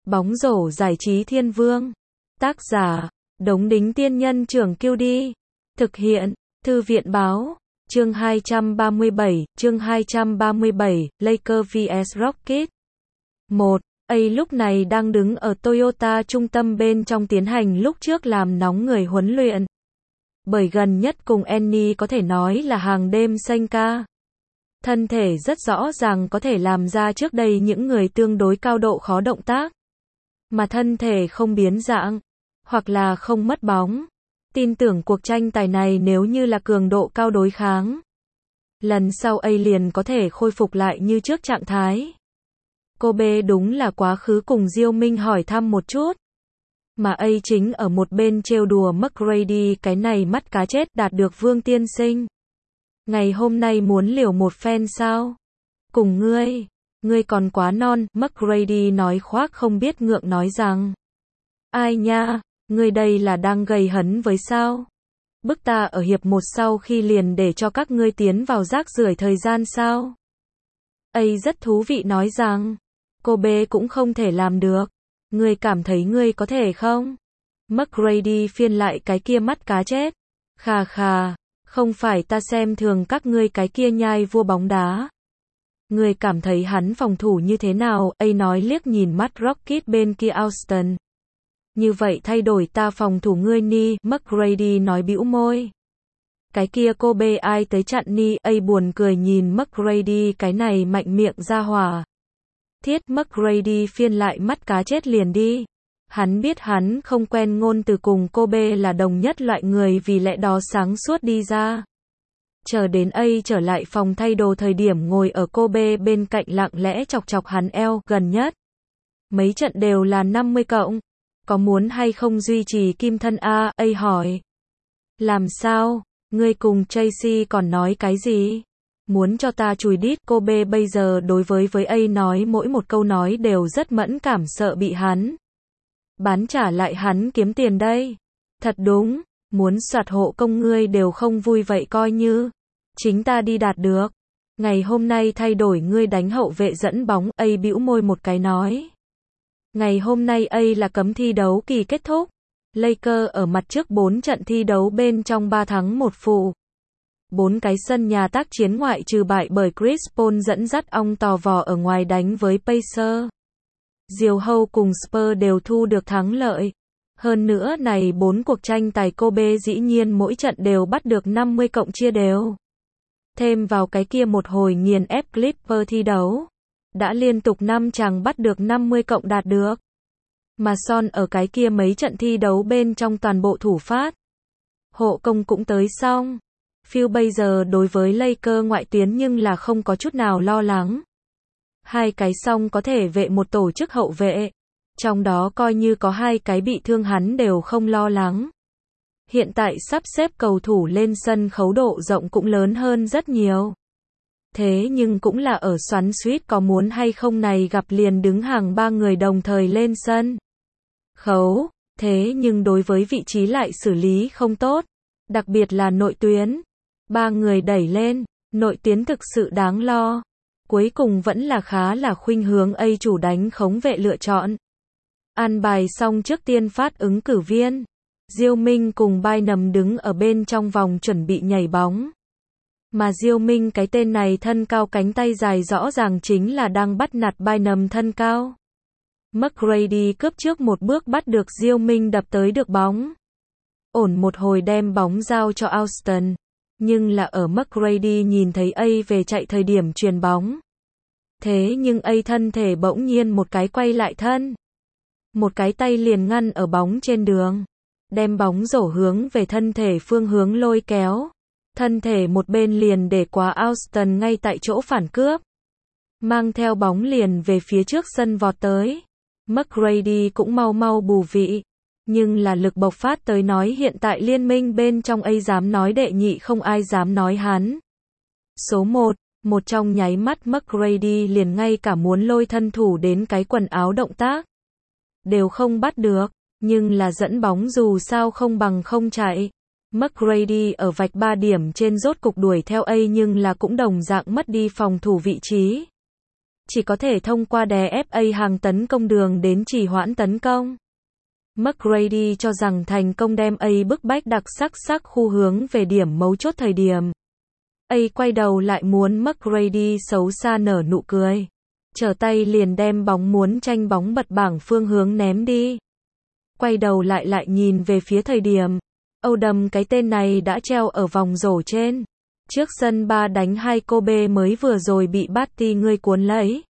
Bóng rổ giải trí thiên vương. Tác giả, Đống Đính Tiên Nhân Trưởng QD. Thực hiện, Thư viện Báo. Chương 237, Lakers vs Rockets. 1. A lúc này đang đứng ở Toyota trung tâm bên trong tiến hành lúc trước làm nóng người huấn luyện. Bởi gần nhất cùng Annie có thể nói là hàng đêm xanh ca. Thân thể rất rõ ràng có thể làm ra trước đây những người tương đối cao độ khó động tác. Mà thân thể không biến dạng, hoặc là không mất bóng. Tin tưởng cuộc tranh tài này nếu như là cường độ cao đối kháng. Lần sau A liền có thể khôi phục lại như trước trạng thái. Cô B đúng là quá khứ cùng Diêu Minh hỏi thăm một chút. Mà A chính ở một bên trêu đùa McGrady cái này mắt cá chết đạt được Vương tiên sinh. Ngày hôm nay muốn liều một phen sao? Cùng ngươi còn quá non, McGrady nói khoác không biết ngượng nói rằng. Ai nha, ngươi đây là đang gầy hấn với sao? Bức ta ở hiệp 1 sau khi liền để cho các ngươi tiến vào rác rưởi thời gian sao? A rất thú vị nói rằng, cô B cũng không thể làm được. Ngươi cảm thấy ngươi có thể không? McGrady phiên lại cái kia mắt cá chết. Khà khà, không phải ta xem thường các ngươi cái kia nhai vua bóng đá. Ngươi cảm thấy hắn phòng thủ như thế nào? A nói liếc nhìn mắt Rocket bên kia Austin. Như vậy thay đổi ta phòng thủ ngươi ni, McGrady nói bĩu môi. Cái kia cô B ai tới chặn ni, A buồn cười nhìn McGrady cái này mạnh miệng ra hỏa. Thiết, McGrady phiên lại mắt cá chết liền đi. Hắn biết hắn không quen ngôn từ cùng cô B là đồng nhất loại người vì lẽ đó sáng suốt đi ra. Chờ đến A trở lại phòng thay đồ thời điểm ngồi ở cô B bên cạnh lặng lẽ chọc chọc hắn eo, gần nhất. Mấy trận đều là 50 cộng. Có muốn hay không duy trì kim thân A hỏi. Làm sao? Ngươi cùng Tracy còn nói cái gì? Muốn cho ta chùi đít? Cô B bây giờ đối với A nói mỗi một câu nói đều rất mẫn cảm, sợ bị hắn bán trả lại hắn kiếm tiền đây. Thật đúng, muốn soạt hộ công ngươi đều không vui vậy coi như chính ta đi đạt được. Ngày hôm nay thay đổi ngươi đánh hậu vệ dẫn bóng, A bĩu môi một cái nói. Ngày hôm nay A là cấm thi đấu kỳ kết thúc. Lakers ở mặt trước 4 trận thi đấu bên trong 3 thắng 1 phụ. 4 cái sân nhà tác chiến ngoại trừ bại bởi Chris Paul dẫn dắt ong tò vò ở ngoài đánh với Pacers. Diều hâu cùng Spurs đều thu được thắng lợi. Hơn nữa này 4 cuộc tranh tài cô B dĩ nhiên mỗi trận đều bắt được 50 cộng chia đều. Thêm vào cái kia một hồi nghiền ép Clippers thi đấu. Đã liên tục 5 chàng bắt được 50 cộng đạt được. Mà Son ở cái kia mấy trận thi đấu bên trong toàn bộ thủ phát. Hộ công cũng tới xong. Phil bây giờ đối với Lakers ngoại tuyến nhưng là không có chút nào lo lắng. Hai cái song có thể vệ một tổ chức hậu vệ. Trong đó coi như có hai cái bị thương hắn đều không lo lắng. Hiện tại sắp xếp cầu thủ lên sân khấu độ rộng cũng lớn hơn rất nhiều. Thế nhưng cũng là ở xoắn xuýt có muốn hay không này gặp liền đứng hàng 3 người đồng thời lên sân khấu. Thế nhưng đối với vị trí lại xử lý không tốt. Đặc biệt là nội tuyến. 3 người đẩy lên, nội tuyến thực sự đáng lo. Cuối cùng vẫn là khá là khuynh hướng A chủ đánh khống vệ lựa chọn. An bài xong trước tiên phát ứng cử viên. Diêu Minh cùng Bynum đứng ở bên trong vòng chuẩn bị nhảy bóng. Mà Diêu Minh cái tên này thân cao cánh tay dài rõ ràng chính là đang bắt nạt Bynum thân cao. McGrady cướp trước một bước bắt được Diêu Minh đập tới được bóng. Ổn một hồi đem bóng giao cho Austin. Nhưng là ở McGrady nhìn thấy A về chạy thời điểm chuyền bóng. Thế nhưng A thân thể bỗng nhiên một cái quay lại thân. Một cái tay liền ngăn ở bóng trên đường. Đem bóng rổ hướng về thân thể phương hướng lôi kéo. Thân thể một bên liền để quá Austin ngay tại chỗ phản cướp. Mang theo bóng liền về phía trước sân vọt tới. McGrady cũng mau bù vị. Nhưng là lực bộc phát tới nói hiện tại liên minh bên trong A dám nói đệ nhị không ai dám nói hắn. Số 1 trong nháy mắt McGrady liền ngay cả muốn lôi thân thủ đến cái quần áo động tác. Đều không bắt được, nhưng là dẫn bóng dù sao không bằng không chạy. McGrady ở vạch 3 điểm trên rốt cục đuổi theo A nhưng là cũng đồng dạng mất đi phòng thủ vị trí. chỉ có thể thông qua đè ép A hàng tấn công đường đến trì hoãn tấn công. McGrady cho rằng thành công đem A bức bách đặc sắc khu hướng về điểm mấu chốt thời điểm. A quay đầu lại muốn McGrady xấu xa nở nụ cười. Trở tay liền đem bóng muốn tranh bóng bật bảng phương hướng ném đi. Quay đầu lại nhìn về phía thời điểm. Oldham cái tên này đã treo ở vòng rổ trên. Trước sân 3 đánh 2 Kobe mới vừa rồi bị Batty ngươi cuốn lấy.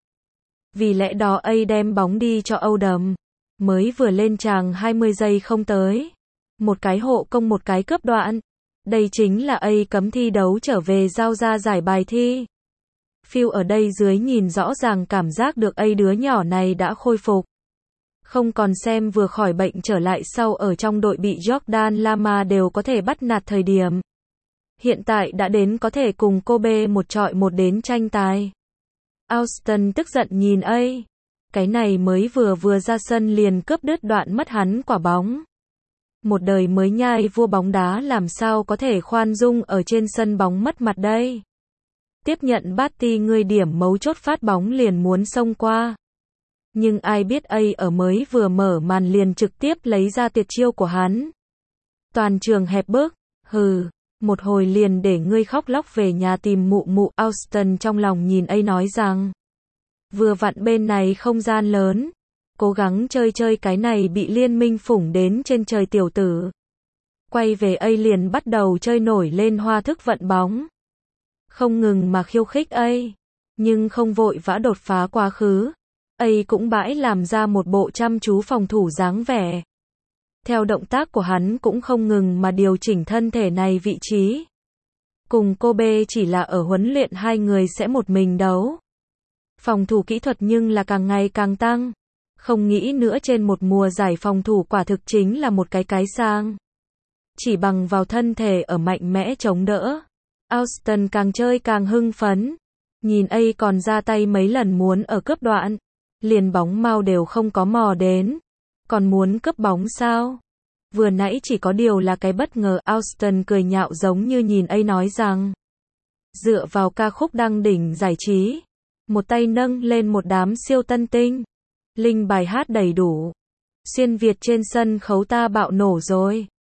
Vì lẽ đó A đem bóng đi cho Oldham. Mới vừa lên tràng 20 giây không tới. Một cái hộ công một cái cướp đoạn. Đây chính là A cấm thi đấu trở về giao ra giải bài thi. Phil ở đây dưới nhìn rõ ràng cảm giác được A đứa nhỏ này đã khôi phục. Không còn xem vừa khỏi bệnh trở lại sau ở trong đội bị Jordan Lama đều có thể bắt nạt thời điểm. Hiện tại đã đến có thể cùng Kobe một trọi một đến tranh tài. Austin tức giận nhìn A. Cái này mới vừa ra sân liền cướp đứt đoạn mất hắn quả bóng. Một đời mới nhai vua bóng đá làm sao có thể khoan dung ở trên sân bóng mất mặt đây. Tiếp nhận Batty ngươi điểm mấu chốt phát bóng liền muốn xông qua. Nhưng ai biết A ở mới vừa mở màn liền trực tiếp lấy ra tuyệt chiêu của hắn. Toàn trường hẹp bước, hừ, một hồi liền để ngươi khóc lóc về nhà tìm mụ. Austin trong lòng nhìn A nói rằng, vừa vặn bên này không gian lớn, cố gắng chơi cái này bị liên minh phủng đến trên trời tiểu tử. Quay về A liền bắt đầu chơi nổi lên hoa thức vận bóng. Không ngừng mà khiêu khích A, nhưng không vội vã đột phá quá khứ. A cũng bãi làm ra một bộ chăm chú phòng thủ dáng vẻ. Theo động tác của hắn cũng không ngừng mà điều chỉnh thân thể này vị trí. Cùng Kobe chỉ là ở huấn luyện hai người sẽ một mình đấu. Phòng thủ kỹ thuật nhưng là càng ngày càng tăng. Không nghĩ nữa trên một mùa giải phòng thủ quả thực chính là một cái sang. Chỉ bằng vào thân thể ở mạnh mẽ chống đỡ. Austin càng chơi càng hưng phấn. Nhìn A còn ra tay mấy lần muốn ở cướp đoạn. Liền bóng mau đều không có mò đến. Còn muốn cướp bóng sao? Vừa nãy chỉ có điều là cái bất ngờ. Austin cười nhạo giống như nhìn A nói rằng. Dựa vào ca khúc đăng đỉnh giải trí. Một tay nâng lên một đám siêu tân tinh. Linh bài hát đầy đủ. Xuyên Việt trên sân khấu ta bạo nổ rồi.